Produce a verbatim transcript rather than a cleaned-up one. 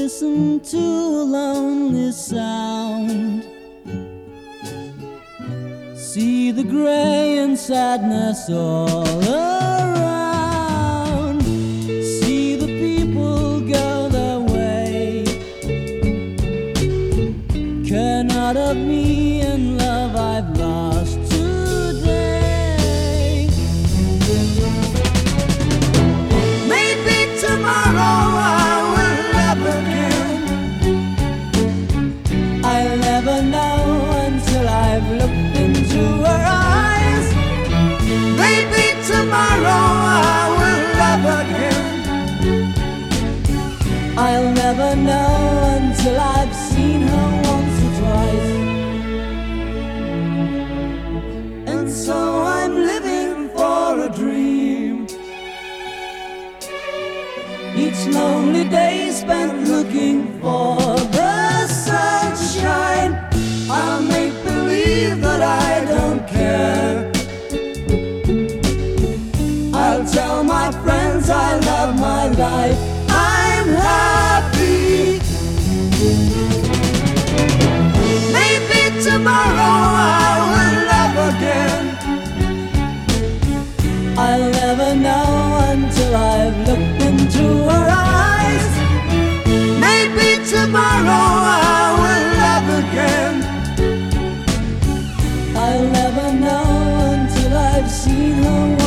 listen to a lonely sound, see the gray and sadness all around, see the people go their way, care not of me and love I've lost today. Maybe tomorrow I will love again. I'll never know until I've looked into her eyes. Maybe tomorrow I will love again. I'll never know until I've seen her once or twice. And so I'm living for a dream, each lonely day spent looking for the sunshine. I'll make believe that I don't care. I'll tell my friends I love my life, I'm happy. Maybe tomorrow I will love again. I'll never know until I've looked into her eyes. Maybe tomorrow I will love again. I'll never know until I've seen her.